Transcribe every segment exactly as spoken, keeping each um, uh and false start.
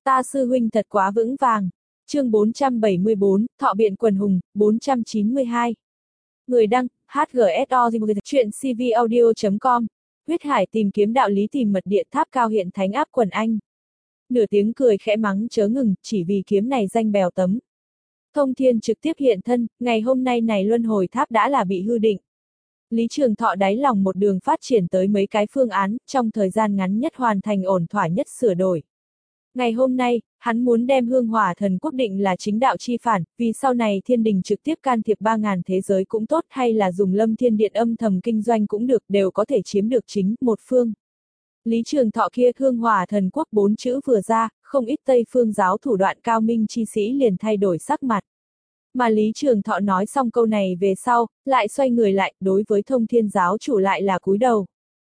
Ta sư huynh thật quá vững vàng. Chương bốn trăm bảy mươi bốn, Thọ biện quần hùng, bốn trăm chín mươi hai. Người đăng, hát giê ét o, chuyện c v audio chấm com. Huyết Hải tìm kiếm đạo lý tìm mật địa tháp cao hiện thánh áp quần anh. Nửa tiếng cười khẽ mắng chớ ngừng, chỉ vì kiếm này danh bèo tấm. Thông Thiên trực tiếp hiện thân, ngày hôm nay này luân hồi tháp đã là bị hư định. Lý Trường Thọ đáy lòng một đường phát triển tới mấy cái phương án, trong thời gian ngắn nhất hoàn thành ổn thỏa nhất sửa đổi. Ngày hôm nay, hắn muốn đem hương hỏa thần quốc định là chính đạo chi phản, vì sau này thiên đình trực tiếp can thiệp ba ngàn thế giới cũng tốt hay là dùng lâm thiên điện âm thầm kinh doanh cũng được, đều có thể chiếm được chính một phương. Lý Trường Thọ kia hương hỏa thần quốc bốn chữ vừa ra, không ít Tây phương giáo thủ đoạn cao minh chi sĩ liền thay đổi sắc mặt. Mà Lý Trường Thọ nói xong câu này về sau, lại xoay người lại, đối với Thông Thiên giáo chủ lại là cúi đầu.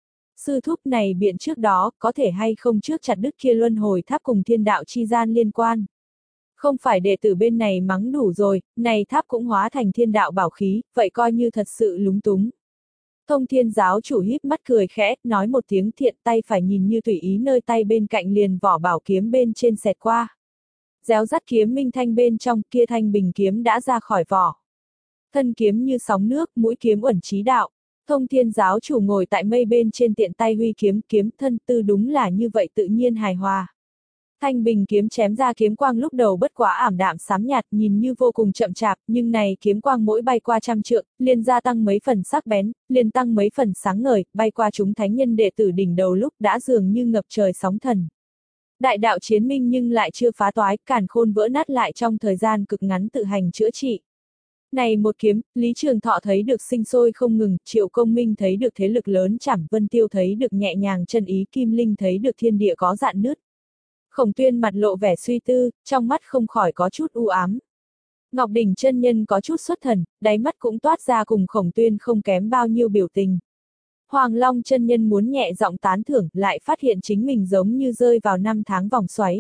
Sư thúc này biện trước đó, có thể hay không trước chặt đứt kia luân hồi tháp cùng thiên đạo chi gian liên quan. Không phải đệ tử bên này mắng đủ rồi, này tháp cũng hóa thành thiên đạo bảo khí, vậy coi như thật sự lúng túng. Thông Thiên giáo chủ híp mắt cười khẽ, nói một tiếng thiện, tay phải nhìn như tùy ý nơi tay bên cạnh liền vỏ bảo kiếm bên trên xẹt qua. Réo rắt kiếm minh thanh bên trong, kia thanh bình kiếm đã ra khỏi vỏ. Thân kiếm như sóng nước, mũi kiếm uẩn trí đạo. Thông Thiên giáo chủ ngồi tại mây bên trên tiện tay huy kiếm, kiếm thân tư đúng là như vậy tự nhiên hài hòa. Thanh bình kiếm chém ra kiếm quang lúc đầu bất quá ảm đạm xám nhạt, nhìn như vô cùng chậm chạp, nhưng này kiếm quang mỗi bay qua trăm trượng, liền gia tăng mấy phần sắc bén, liền tăng mấy phần sáng ngời, bay qua chúng thánh nhân đệ tử đỉnh đầu lúc đã dường như ngập trời sóng thần. Đại đạo chiến minh nhưng lại chưa phá toái, càn khôn vỡ nát lại trong thời gian cực ngắn tự hành chữa trị. Này một kiếm, Lý Trường Thọ thấy được sinh sôi không ngừng, Triệu Công Minh thấy được thế lực lớn Trảm Vân Tiêu thấy được nhẹ nhàng chân ý, Kim Linh thấy được thiên địa có dạn nứt. Khổng Tuyên mặt lộ vẻ suy tư, trong mắt không khỏi có chút u ám. Ngọc Đỉnh chân nhân có chút xuất thần, đáy mắt cũng toát ra cùng Khổng Tuyên không kém bao nhiêu biểu tình. Hoàng Long chân nhân muốn nhẹ giọng tán thưởng, lại phát hiện chính mình giống như rơi vào năm tháng vòng xoáy.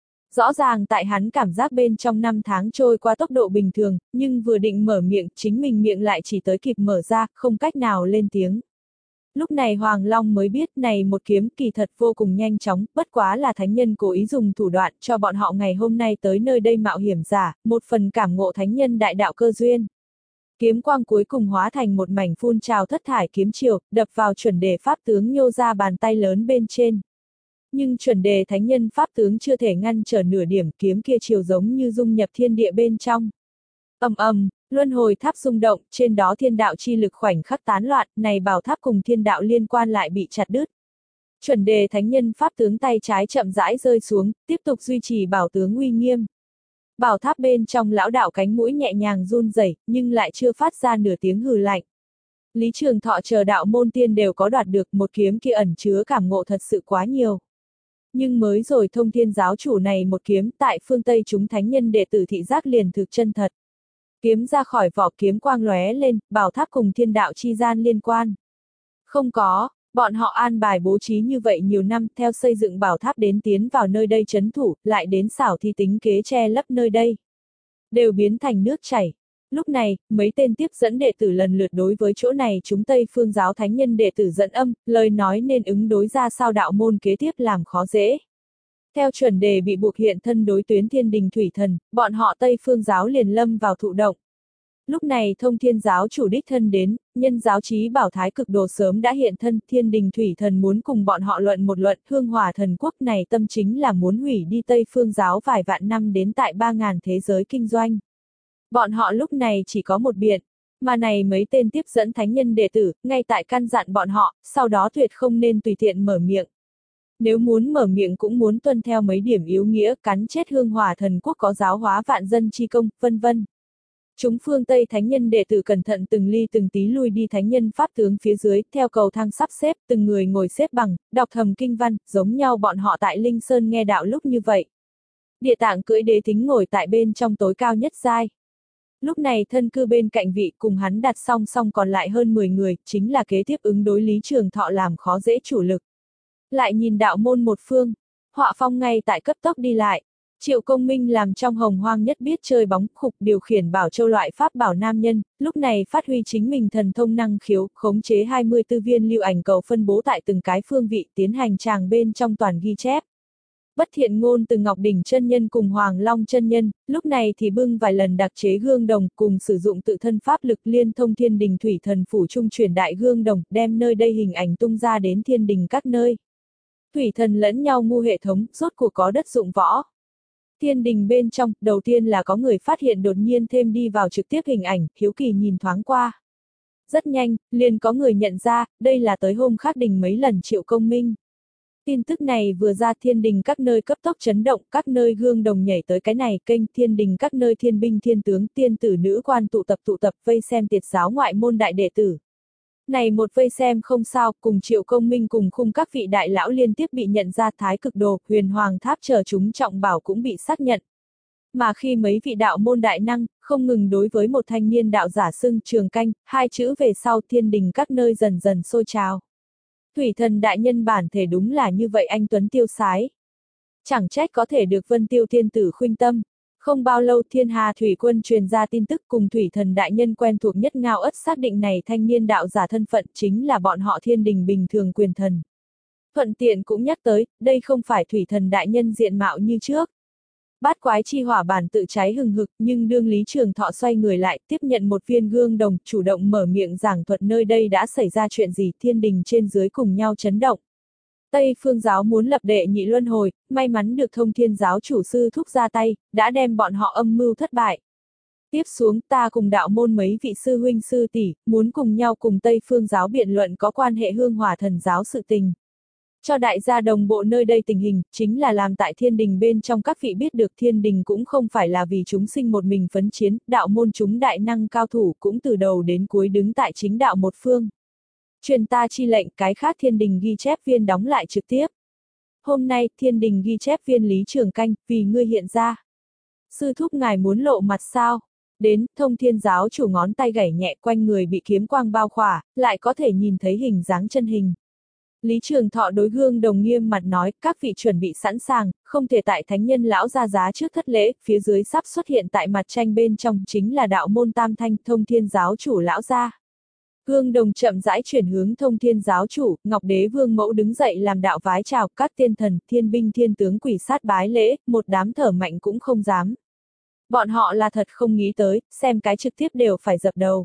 Rõ ràng tại hắn cảm giác bên trong năm tháng trôi qua tốc độ bình thường, nhưng vừa định mở miệng, chính mình miệng lại chỉ tới kịp mở ra, không cách nào lên tiếng. Lúc này Hoàng Long mới biết này một kiếm kỳ thật vô cùng nhanh chóng, bất quá là thánh nhân cố ý dùng thủ đoạn cho bọn họ ngày hôm nay tới nơi đây mạo hiểm giả, một phần cảm ngộ thánh nhân đại đạo cơ duyên. Kiếm quang cuối cùng hóa thành một mảnh phun trào thất thải kiếm chiều, đập vào chuẩn đề pháp tướng nhô ra bàn tay lớn bên trên. Nhưng chuẩn đề thánh nhân pháp tướng chưa thể ngăn trở nửa điểm, kiếm kia chiều giống như dung nhập thiên địa bên trong. Ầm ầm, luân hồi tháp rung động, trên đó thiên đạo chi lực khoảnh khắc tán loạn, này bảo tháp cùng thiên đạo liên quan lại bị chặt đứt. Chuẩn đề thánh nhân pháp tướng tay trái chậm rãi rơi xuống, tiếp tục duy trì bảo tướng uy nghiêm. Bảo tháp bên trong lão đạo cánh mũi nhẹ nhàng run rẩy, nhưng lại chưa phát ra nửa tiếng hừ lạnh. Lý Trường Thọ chờ đạo môn tiên đều có đoạt được, một kiếm kia ẩn chứa cảm ngộ thật sự quá nhiều. Nhưng mới rồi Thông Thiên giáo chủ này một kiếm tại phương Tây chúng thánh nhân đệ tử thị giác liền thực chân thật. Kiếm ra khỏi vỏ, kiếm quang lóe lên, bảo tháp cùng thiên đạo chi gian liên quan. Không có, bọn họ an bài bố trí như vậy nhiều năm, theo xây dựng bảo tháp đến tiến vào nơi đây trấn thủ, lại đến xảo thi tính kế che lấp nơi đây. Đều biến thành nước chảy. Lúc này, mấy tên tiếp dẫn đệ tử lần lượt đối với chỗ này chúng Tây phương giáo thánh nhân đệ tử dẫn âm, lời nói nên ứng đối ra sao đạo môn kế tiếp làm khó dễ. Theo chuẩn đề bị buộc hiện thân đối tuyến thiên đình thủy thần, bọn họ Tây phương giáo liền lâm vào thụ động. Lúc này Thông Thiên giáo chủ đích thân đến, nhân giáo chí bảo thái cực đồ sớm đã hiện thân, thiên đình thủy thần muốn cùng bọn họ luận một luận, hương hỏa thần quốc này tâm chính là muốn hủy đi Tây phương giáo vài vạn năm đến tại ba ngàn thế giới kinh doanh. Bọn họ lúc này chỉ có một biện, mà này mấy tên tiếp dẫn thánh nhân đệ tử, ngay tại căn dặn bọn họ, sau đó tuyệt không nên tùy tiện mở miệng. Nếu muốn mở miệng cũng muốn tuân theo mấy điểm yếu nghĩa, cắn chết hương hỏa thần quốc có giáo hóa vạn dân chi công, vân vân. Chúng phương Tây thánh nhân đệ tử cẩn thận từng ly từng tí lui đi thánh nhân pháp tướng phía dưới, theo cầu thang sắp xếp, từng người ngồi xếp bằng, đọc thầm kinh văn, giống nhau bọn họ tại Linh Sơn nghe đạo lúc như vậy. Địa Tạng cưỡi đế thính ngồi tại bên trong tối cao nhất giai. Lúc này thân cư bên cạnh vị cùng hắn đặt song song còn lại hơn mười người, chính là kế tiếp ứng đối Lý Trường Thọ làm khó dễ chủ lực. Lại nhìn đạo môn một phương, họa phong ngay tại cấp tốc đi lại. Triệu Công Minh làm trong hồng hoang nhất biết chơi bóng khục điều khiển bảo châu loại pháp bảo nam nhân, lúc này phát huy chính mình thần thông năng khiếu, khống chế hai mươi tư viên lưu ảnh cầu phân bố tại từng cái phương vị tiến hành tràng bên trong toàn ghi chép. Bất Thiện Ngôn từ Ngọc Đỉnh chân nhân cùng Hoàng Long chân nhân, lúc này thì bưng vài lần đặc chế gương đồng cùng sử dụng tự thân pháp lực liên thông Thiên Đình Thủy Thần phủ trung truyền đại gương đồng, đem nơi đây hình ảnh tung ra đến thiên đình các nơi. Thủy thần lẫn nhau ngu hệ thống, rốt cuộc có đất dụng võ. Thiên đình bên trong, đầu tiên là có người phát hiện đột nhiên thêm đi vào trực tiếp hình ảnh, hiếu kỳ nhìn thoáng qua. Rất nhanh, liền có người nhận ra, đây là tới hôm khác đình mấy lần Triệu Công Minh. Tin tức này vừa ra thiên đình các nơi cấp tốc chấn động, các nơi gương đồng nhảy tới cái này kênh thiên đình các nơi thiên binh thiên tướng tiên tử nữ quan tụ tập tụ tập vây xem tiệt giáo ngoại môn đại đệ tử. Này một vây xem không sao, cùng Triệu Công Minh cùng khung các vị đại lão liên tiếp bị nhận ra Thái Cực Đồ, Huyền Hoàng Tháp chờ chúng trọng bảo cũng bị xác nhận. Mà khi mấy vị đạo môn đại năng, không ngừng đối với một thanh niên đạo giả xưng Trường Canh, hai chữ về sau thiên đình các nơi dần dần sôi trào. Thủy thần đại nhân bản thể đúng là như vậy anh tuấn tiêu sái. Chẳng trách có thể được Vân Tiêu thiên tử khuynh tâm. Không bao lâu Thiên Hà Thủy Quân truyền ra tin tức cùng Thủy thần đại nhân quen thuộc nhất Ngao Ất xác định này thanh niên đạo giả thân phận chính là bọn họ thiên đình bình thường quyền thần. Thuận tiện cũng nhắc tới, đây không phải Thủy thần đại nhân diện mạo như trước. Bát quái chi hỏa bản tự cháy hừng hực, nhưng đương Lý Trường Thọ xoay người lại, tiếp nhận một viên gương đồng, chủ động mở miệng giảng thuật nơi đây đã xảy ra chuyện gì, thiên đình trên dưới cùng nhau chấn động. Tây Phương giáo muốn lập đệ nhị luân hồi, may mắn được Thông Thiên giáo chủ sư thúc ra tay, đã đem bọn họ âm mưu thất bại. Tiếp xuống ta cùng đạo môn mấy vị sư huynh sư tỷ, muốn cùng nhau cùng Tây Phương giáo biện luận có quan hệ hương hỏa thần giáo sự tình. Cho đại gia đồng bộ nơi đây tình hình, chính là làm tại thiên đình bên trong các vị biết được thiên đình cũng không phải là vì chúng sinh một mình phấn chiến, đạo môn chúng đại năng cao thủ cũng từ đầu đến cuối đứng tại chính đạo một phương. Truyền ta chi lệnh cái khác thiên đình ghi chép viên đóng lại trực tiếp. Hôm nay thiên đình ghi chép viên Lý Trường Canh, vì ngươi hiện ra. Sư thúc ngài muốn lộ mặt sao? Đến, Thông Thiên giáo chủ ngón tay gảy nhẹ quanh người bị kiếm quang bao khỏa, lại có thể nhìn thấy hình dáng chân hình. Lý Trường Thọ đối gương đồng nghiêm mặt nói, các vị chuẩn bị sẵn sàng, không thể tại thánh nhân lão ra giá trước thất lễ, phía dưới sắp xuất hiện tại mặt tranh bên trong chính là đạo môn tam thanh Thông Thiên giáo chủ lão gia. Gương đồng chậm rãi chuyển hướng Thông Thiên giáo chủ, Ngọc Đế Vương mẫu đứng dậy làm đạo vái chào, các tiên thần, thiên binh thiên tướng quỷ sát bái lễ, một đám thở mạnh cũng không dám. Bọn họ là thật không nghĩ tới, xem cái trực tiếp đều phải dập đầu.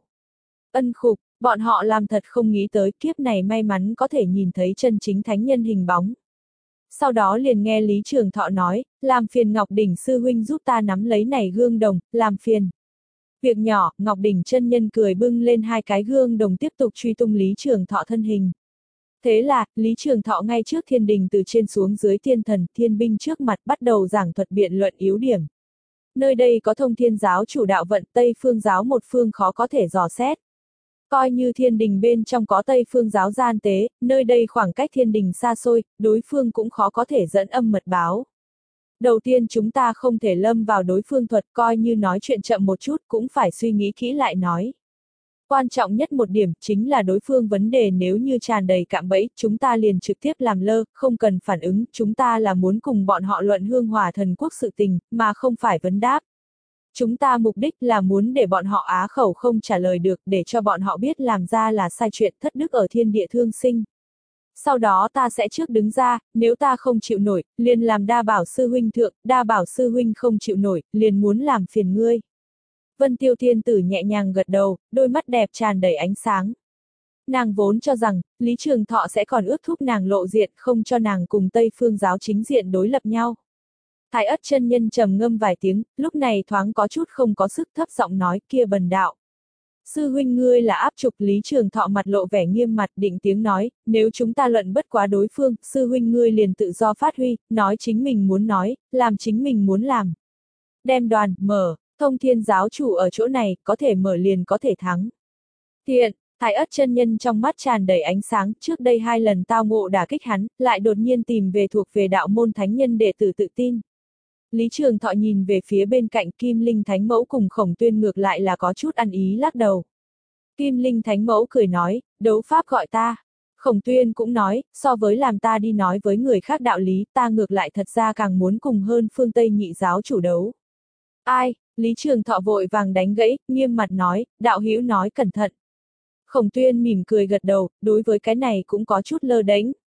Ân khục, bọn họ làm thật không nghĩ tới, kiếp này may mắn có thể nhìn thấy chân chính thánh nhân hình bóng. Sau đó liền nghe Lý Trường Thọ nói, làm phiền Ngọc Đỉnh sư huynh giúp ta nắm lấy này gương đồng, làm phiền. Việc nhỏ, Ngọc Đỉnh chân nhân cười bưng lên hai cái gương đồng tiếp tục truy tung Lý Trường Thọ thân hình. Thế là, Lý Trường Thọ ngay trước thiên đình từ trên xuống dưới thiên thần, thiên binh trước mặt bắt đầu giảng thuật biện luận yếu điểm. Nơi đây có Thông Thiên giáo chủ đạo vận, Tây Phương giáo một phương khó có thể dò xét. Coi như thiên đình bên trong có Tây Phương giáo gian tế, nơi đây khoảng cách thiên đình xa xôi, đối phương cũng khó có thể dẫn âm mật báo. Đầu tiên chúng ta không thể lâm vào đối phương thuật, coi như nói chuyện chậm một chút cũng phải suy nghĩ kỹ lại nói. Quan trọng nhất một điểm chính là đối phương vấn đề nếu như tràn đầy cạm bẫy, chúng ta liền trực tiếp làm lơ, không cần phản ứng, chúng ta là muốn cùng bọn họ luận hương hòa thần quốc sự tình, mà không phải vấn đáp. Chúng ta mục đích là muốn để bọn họ á khẩu không trả lời được, để cho bọn họ biết làm ra là sai chuyện thất đức ở thiên địa thương sinh. Sau đó ta sẽ trước đứng ra, nếu ta không chịu nổi, liền làm đa bảo sư huynh thượng, đa bảo sư huynh không chịu nổi, liền muốn làm phiền ngươi. Vân Tiêu Thiên Tử nhẹ nhàng gật đầu, đôi mắt đẹp tràn đầy ánh sáng. Nàng vốn cho rằng, Lý Trường Thọ sẽ còn ước thúc nàng lộ diện, không cho nàng cùng Tây Phương giáo chính diện đối lập nhau. Thái Ất chân nhân trầm ngâm vài tiếng, lúc này thoáng có chút không có sức thấp giọng nói, kia bần đạo. Sư huynh ngươi là áp trục. Lý Trường Thọ mặt lộ vẻ nghiêm mặt định tiếng nói, nếu chúng ta luận bất quá đối phương, sư huynh ngươi liền tự do phát huy, nói chính mình muốn nói, làm chính mình muốn làm. Đem đoàn, mở, Thông Thiên giáo chủ ở chỗ này, có thể mở liền có thể thắng. Thiện, Thái Ất chân nhân trong mắt tràn đầy ánh sáng, trước đây hai lần tao ngộ đả kích hắn, lại đột nhiên tìm về thuộc về đạo môn thánh nhân đệ tử tự tin. Lý Trường Thọ nhìn về phía bên cạnh Kim Linh Thánh Mẫu cùng Khổng Tuyên ngược lại là có chút ăn ý lắc đầu. Kim Linh Thánh Mẫu cười nói, đấu pháp gọi ta. Khổng Tuyên cũng nói, so với làm ta đi nói với người khác đạo lý, ta ngược lại thật ra càng muốn cùng hơn phương Tây nhị giáo chủ đấu. Ai? Lý Trường Thọ vội vàng đánh gãy, nghiêm mặt nói, đạo hữu nói cẩn thận. Khổng Tuyên mỉm cười gật đầu, đối với cái này cũng có chút lơ đánh.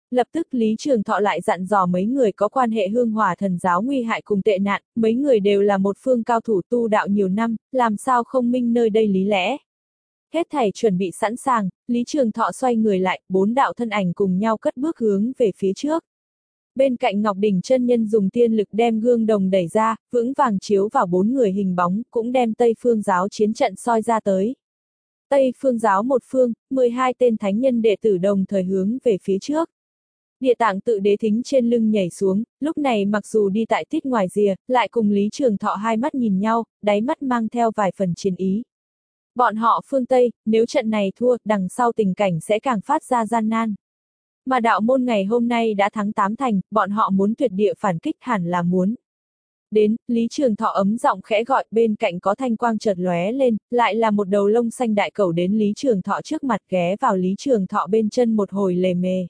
Lập tức Lý Trường Thọ lại dặn dò mấy người có quan hệ hương hỏa thần giáo nguy hại cùng tệ nạn, mấy người đều là một phương cao thủ tu đạo nhiều năm, làm sao không minh nơi đây lý lẽ. Hết thảy chuẩn bị sẵn sàng, Lý Trường Thọ xoay người lại, bốn đạo thân ảnh cùng nhau cất bước hướng về phía trước. Bên cạnh Ngọc Đỉnh chân nhân dùng tiên lực đem gương đồng đẩy ra, vững vàng chiếu vào bốn người hình bóng, cũng đem Tây Phương giáo chiến trận soi ra tới. Tây Phương giáo một phương, mười hai tên thánh nhân đệ tử đồng thời hướng về phía trước. Địa Tạng Tự Đế thính trên lưng nhảy xuống, lúc này mặc dù đi tại tít ngoài rìa, lại cùng Lý Trường Thọ hai mắt nhìn nhau, đáy mắt mang theo vài phần chiến ý. Bọn họ phương Tây, nếu trận này thua, đằng sau tình cảnh sẽ càng phát ra gian nan. Mà đạo môn ngày hôm nay đã thắng tám thành, bọn họ muốn tuyệt địa phản kích hẳn là muốn. Đến, Lý Trường Thọ ấm giọng khẽ gọi, bên cạnh có thanh quang chợt lóe lên, lại là một đầu lông xanh đại cẩu đến Lý Trường Thọ trước mặt ghé vào Lý Trường Thọ bên chân một hồi lề mề.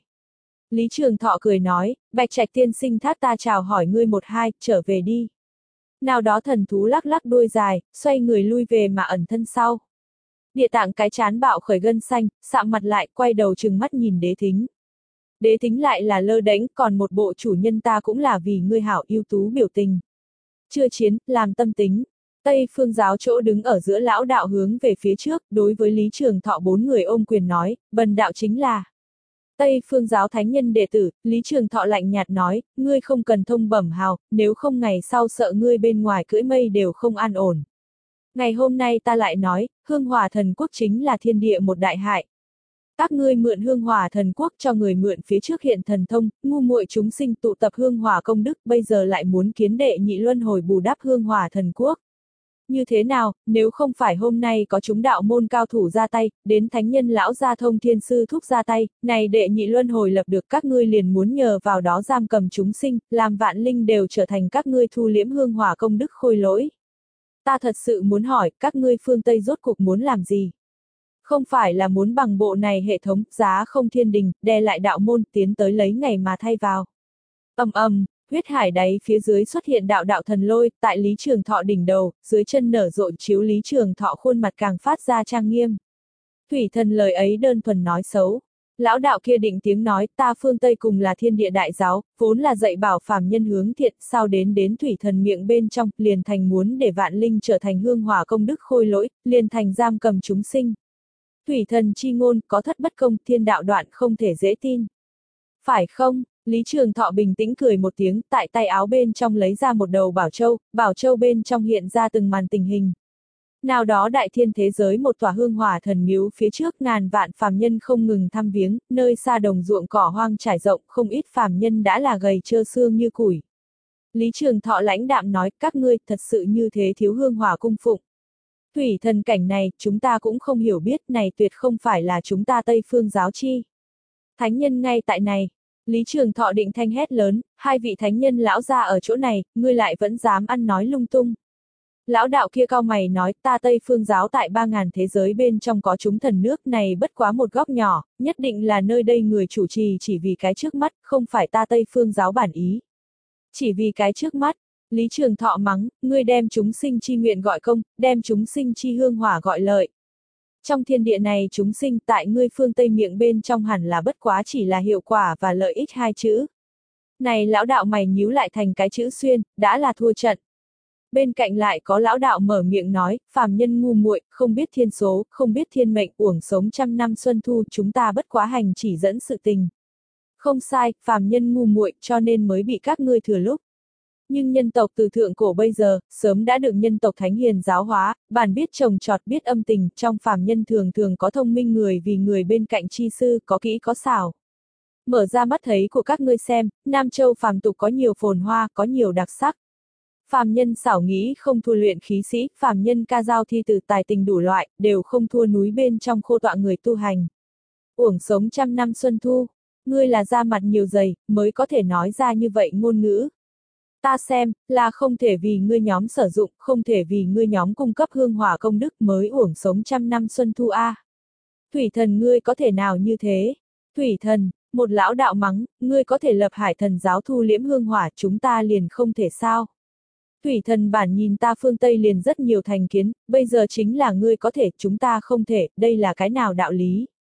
Lý Trường Thọ cười nói, Bạch Trạch tiên sinh thác ta chào hỏi ngươi một hai, trở về đi. Nào đó thần thú lắc lắc đuôi dài, xoay người lui về mà ẩn thân sau. Địa Tạng cái chán bạo khởi gân xanh, sạm mặt lại, quay đầu trừng mắt nhìn Đế Thính. Đế Thính lại là lơ đễnh, còn một bộ chủ nhân ta cũng là vì ngươi hảo ưu tú biểu tình. Chưa chiến, làm tâm tính. Tây Phương giáo chỗ đứng ở giữa lão đạo hướng về phía trước, đối với Lý Trường Thọ bốn người ôm quyền nói, bần đạo chính là Tây Phương giáo thánh nhân đệ tử. Lý Trường Thọ lạnh nhạt nói, ngươi không cần thông bẩm hào, nếu không ngày sau sợ ngươi bên ngoài cưỡi mây đều không an ổn. Ngày hôm nay ta lại nói, hương hỏa thần quốc chính là thiên địa một đại hại. Các ngươi mượn hương hỏa thần quốc cho người mượn phía trước hiện thần thông, ngu muội chúng sinh tụ tập hương hỏa công đức, bây giờ lại muốn kiến đệ nhị luân hồi bù đắp hương hỏa thần quốc. Như thế nào, nếu không phải hôm nay có chúng đạo môn cao thủ ra tay, đến thánh nhân lão gia thông thiên sư thúc ra tay, này đệ nhị luân hồi lập được các ngươi liền muốn nhờ vào đó giam cầm chúng sinh, làm vạn linh đều trở thành các ngươi thu liễm hương hỏa công đức khôi lỗi. Ta thật sự muốn hỏi, các ngươi phương Tây rốt cuộc muốn làm gì? Không phải là muốn bằng bộ này hệ thống, giá không thiên đình, đè lại đạo môn, tiến tới lấy ngày mà thay vào. Ầm ầm, huyết hải đáy phía dưới xuất hiện đạo đạo thần lôi, tại Lý Trường Thọ đỉnh đầu, dưới chân nở rộ chiếu Lý Trường Thọ khuôn mặt càng phát ra trang nghiêm. Thủy thần lời ấy đơn thuần nói xấu. Lão đạo kia định tiếng nói, ta phương Tây cùng là thiên địa đại giáo, vốn là dạy bảo phàm nhân hướng thiện, sao đến đến thủy thần miệng bên trong, liền thành muốn để vạn linh trở thành hương hỏa công đức khôi lỗi, liền thành giam cầm chúng sinh. Thủy thần chi ngôn, có thất bất công, thiên đạo đoạn không thể dễ tin. Phải không? Lý Trường Thọ bình tĩnh cười một tiếng, tại tay áo bên trong lấy ra một đầu bảo châu, bảo châu bên trong hiện ra từng màn tình hình. Nào đó đại thiên thế giới một tòa hương hỏa thần miếu phía trước ngàn vạn phàm nhân không ngừng thăm viếng, nơi xa đồng ruộng cỏ hoang trải rộng, không ít phàm nhân đã là gầy trơ xương như củi. Lý Trường Thọ lãnh đạm nói, các ngươi thật sự như thế thiếu hương hỏa cung phụng. Thủy thần cảnh này, chúng ta cũng không hiểu biết, này tuyệt không phải là chúng ta Tây Phương giáo chi. Thánh nhân ngay tại này. Lý Trường Thọ định thanh hét lớn, hai vị thánh nhân lão ra ở chỗ này, ngươi lại vẫn dám ăn nói lung tung. Lão đạo kia cau mày nói, ta Tây Phương giáo tại ba ngàn thế giới bên trong có chúng thần nước này bất quá một góc nhỏ, nhất định là nơi đây người chủ trì chỉ vì cái trước mắt, không phải ta Tây Phương giáo bản ý. Chỉ vì cái trước mắt, Lý Trường Thọ mắng, ngươi đem chúng sinh chi nguyện gọi công, đem chúng sinh chi hương hỏa gọi lợi. Trong thiên địa này chúng sinh tại ngươi phương Tây miệng bên trong hẳn là bất quá chỉ là hiệu quả và lợi ích hai chữ. Này lão đạo mày nhíu lại thành cái chữ xuyên, đã là thua trận. Bên cạnh lại có lão đạo mở miệng nói, phàm nhân ngu muội, không biết thiên số, không biết thiên mệnh, uổng sống trăm năm xuân thu, chúng ta bất quá hành chỉ dẫn sự tình. Không sai, phàm nhân ngu muội, cho nên mới bị các ngươi thừa lúc. Nhưng nhân tộc từ thượng cổ bây giờ, sớm đã được nhân tộc thánh hiền giáo hóa, bản biết trồng trọt biết âm tình, trong phàm nhân thường thường có thông minh người vì người bên cạnh chi sư, có kỹ có xảo. Mở ra mắt thấy của các ngươi xem, Nam Châu phàm tục có nhiều phồn hoa, có nhiều đặc sắc. Phàm nhân xảo nghĩ không thua luyện khí sĩ, phàm nhân ca dao thi từ tài tình đủ loại, đều không thua núi bên trong khô tọa người tu hành. Uổng sống trăm năm xuân thu, ngươi là da mặt nhiều dày, mới có thể nói ra như vậy ngôn ngữ. Ta xem, là không thể vì ngươi nhóm sử dụng, không thể vì ngươi nhóm cung cấp hương hỏa công đức mới uổng sống trăm năm xuân thu a. À. Thủy thần ngươi có thể nào như thế? Thủy thần, một lão đạo mắng, ngươi có thể lập hải thần giáo thu liễm hương hỏa, chúng ta liền không thể sao? Thủy thần bản nhìn ta phương Tây liền rất nhiều thành kiến, bây giờ chính là ngươi có thể, chúng ta không thể, đây là cái nào đạo lý?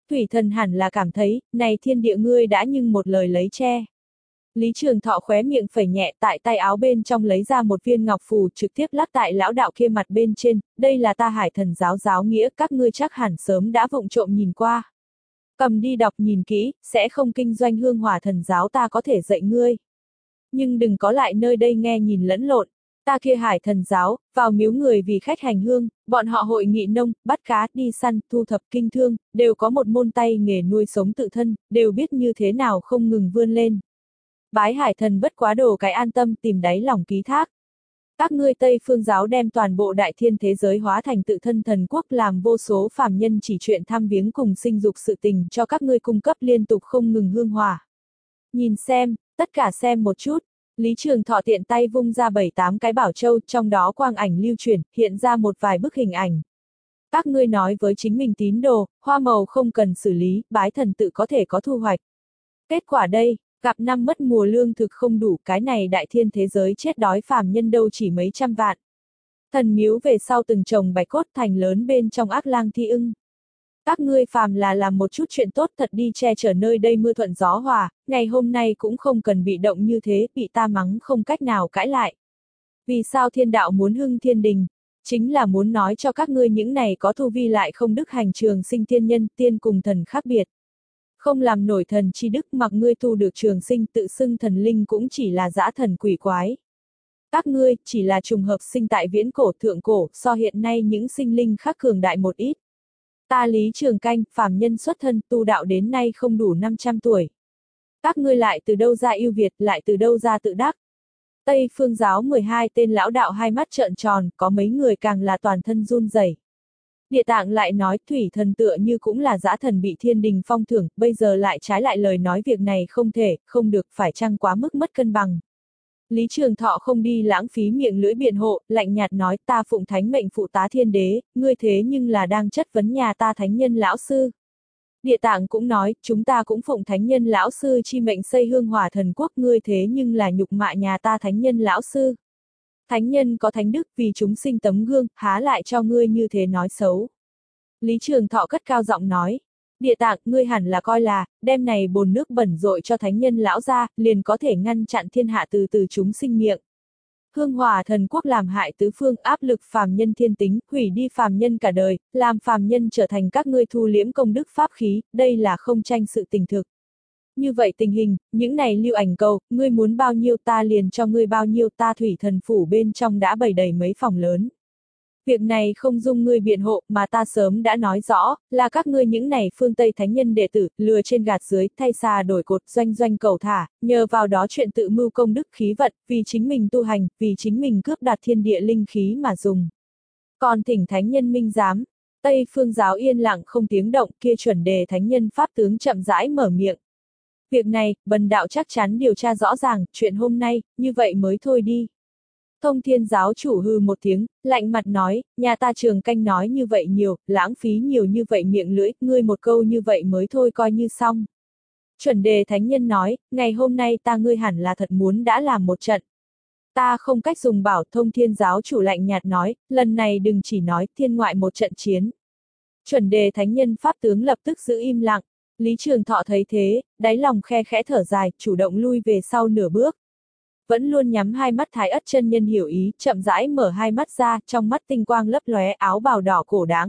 Thủy thần hẳn là cảm thấy, này thiên địa ngươi đã nhưng một lời lấy che. Lý Trường Thọ khóe miệng phẩy nhẹ, tại tay áo bên trong lấy ra một viên ngọc phù trực tiếp lắc tại lão đạo kia mặt bên trên, đây là ta Hải Thần giáo giáo nghĩa, các ngươi chắc hẳn sớm đã vụng trộm nhìn qua. Cầm đi đọc nhìn kỹ, sẽ không kinh doanh hương hỏa thần giáo ta có thể dạy ngươi. Nhưng đừng có lại nơi đây nghe nhìn lẫn lộn. Ta kia Hải Thần giáo, vào miếu người vì khách hành hương, bọn họ hội nghị nông, bắt cá, đi săn, thu thập kinh thương, đều có một môn tay nghề nuôi sống tự thân, đều biết như thế nào không ngừng vươn lên. Bái Hải Thần bất quá đồ cái an tâm tìm đáy lòng ký thác. Các ngươi Tây Phương giáo đem toàn bộ đại thiên thế giới hóa thành tự thân thần quốc, làm vô số phàm nhân chỉ chuyện thăm viếng cùng sinh dục sự tình cho các ngươi cung cấp liên tục không ngừng hương hỏa. Nhìn xem, tất cả xem một chút. Lý Trường Thọ tiện tay vung ra bảy tám cái bảo châu, trong đó quang ảnh lưu chuyển, hiện ra một vài bức hình ảnh. Các ngươi nói với chính mình tín đồ, hoa màu không cần xử lý, bái thần tự có thể có thu hoạch. Kết quả đây, gặp năm mất mùa lương thực không đủ, cái này đại thiên thế giới chết đói phàm nhân đâu chỉ mấy trăm vạn. Thần miếu về sau từng trồng bạch cốt thành lớn bên trong ác lang thi ưng. Các ngươi phàm là làm một chút chuyện tốt thật đi che chở nơi đây mưa thuận gió hòa, ngày hôm nay cũng không cần bị động như thế, bị ta mắng không cách nào cãi lại. Vì sao thiên đạo muốn hưng thiên đình? Chính là muốn nói cho các ngươi những này có tu vi lại không đức hành trường sinh thiên nhân, tiên cùng thần khác biệt. Không làm nổi thần chi đức, mặc ngươi tu được trường sinh tự xưng thần linh cũng chỉ là dã thần quỷ quái. Các ngươi chỉ là trùng hợp sinh tại viễn cổ thượng cổ, so hiện nay những sinh linh khác cường đại một ít. Ta Lý Trường Canh, phàm nhân xuất thân, tu đạo đến nay không đủ năm trăm tuổi. Các ngươi lại từ đâu ra yêu Việt, lại từ đâu ra tự đắc. Tây Phương giáo mười hai tên lão đạo hai mắt trợn tròn, có mấy người càng là toàn thân run rẩy. Địa Tạng lại nói thủy thần tựa như cũng là dã thần bị thiên đình phong thưởng, bây giờ lại trái lại lời nói việc này không thể, không được, phải chăng quá mức mất cân bằng. Lý Trường Thọ không đi lãng phí miệng lưỡi biện hộ, lạnh nhạt nói ta phụng thánh mệnh phụ tá thiên đế, ngươi thế nhưng là đang chất vấn nhà ta thánh nhân lão sư. Địa Tạng cũng nói, chúng ta cũng phụng thánh nhân lão sư chi mệnh xây hương hỏa thần quốc, ngươi thế nhưng là nhục mạ nhà ta thánh nhân lão sư. Thánh nhân có thánh đức vì chúng sinh tấm gương, há lại cho ngươi như thế nói xấu. Lý Trường Thọ cất cao giọng nói, Địa Tạng, ngươi hẳn là coi là, đem này bồn nước bẩn rội cho thánh nhân lão ra, liền có thể ngăn chặn thiên hạ từ từ chúng sinh miệng. Hương hỏa thần quốc làm hại tứ phương, áp lực phàm nhân thiên tính, hủy đi phàm nhân cả đời, làm phàm nhân trở thành các ngươi thu liễm công đức pháp khí, đây là không tranh sự tình thực. Như vậy tình hình, những này lưu ảnh cầu, ngươi muốn bao nhiêu ta liền cho ngươi bao nhiêu, ta thủy thần phủ bên trong đã bày đầy mấy phòng lớn. Việc này không dung ngươi biện hộ, mà ta sớm đã nói rõ, là các ngươi những này phương Tây thánh nhân đệ tử, lừa trên gạt dưới, thay xà đổi cột, doanh doanh cầu thả, nhờ vào đó chuyện tự mưu công đức khí vận, vì chính mình tu hành, vì chính mình cướp đoạt thiên địa linh khí mà dùng. Còn thỉnh thánh nhân minh giám, Tây Phương giáo yên lặng không tiếng động, kia chuẩn đề thánh nhân pháp tướng chậm rãi mở miệng. Việc này, bần đạo chắc chắn điều tra rõ ràng, chuyện hôm nay, như vậy mới thôi đi. Thông Thiên giáo chủ hừ một tiếng, lạnh mặt nói, nhà ta Trường Canh nói như vậy nhiều, lãng phí nhiều như vậy miệng lưỡi, ngươi một câu như vậy mới thôi coi như xong. Chuẩn đề thánh nhân nói, ngày hôm nay ta ngươi hẳn là thật muốn đã làm một trận. Ta không cách dùng bảo. Thông Thiên giáo chủ lạnh nhạt nói, lần này đừng chỉ nói thiên ngoại một trận chiến. Chuẩn đề thánh nhân pháp tướng lập tức giữ im lặng. Lý Trường Thọ thấy thế, đáy lòng khe khẽ thở dài, chủ động lui về sau nửa bước. Vẫn luôn nhắm hai mắt Thái Ất chân nhân hiểu ý, chậm rãi mở hai mắt ra, trong mắt tinh quang lấp lóe, áo bào đỏ cổ đáng.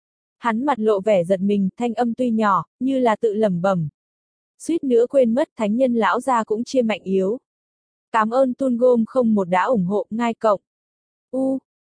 Hắn mặt lộ vẻ giật mình, thanh âm tuy nhỏ, như là tự lẩm bẩm. Suýt nữa quên mất thánh nhân lão gia cũng chia mạnh yếu. Cảm ơn Tun Gom không một đã ủng hộ, ngai cộng. U,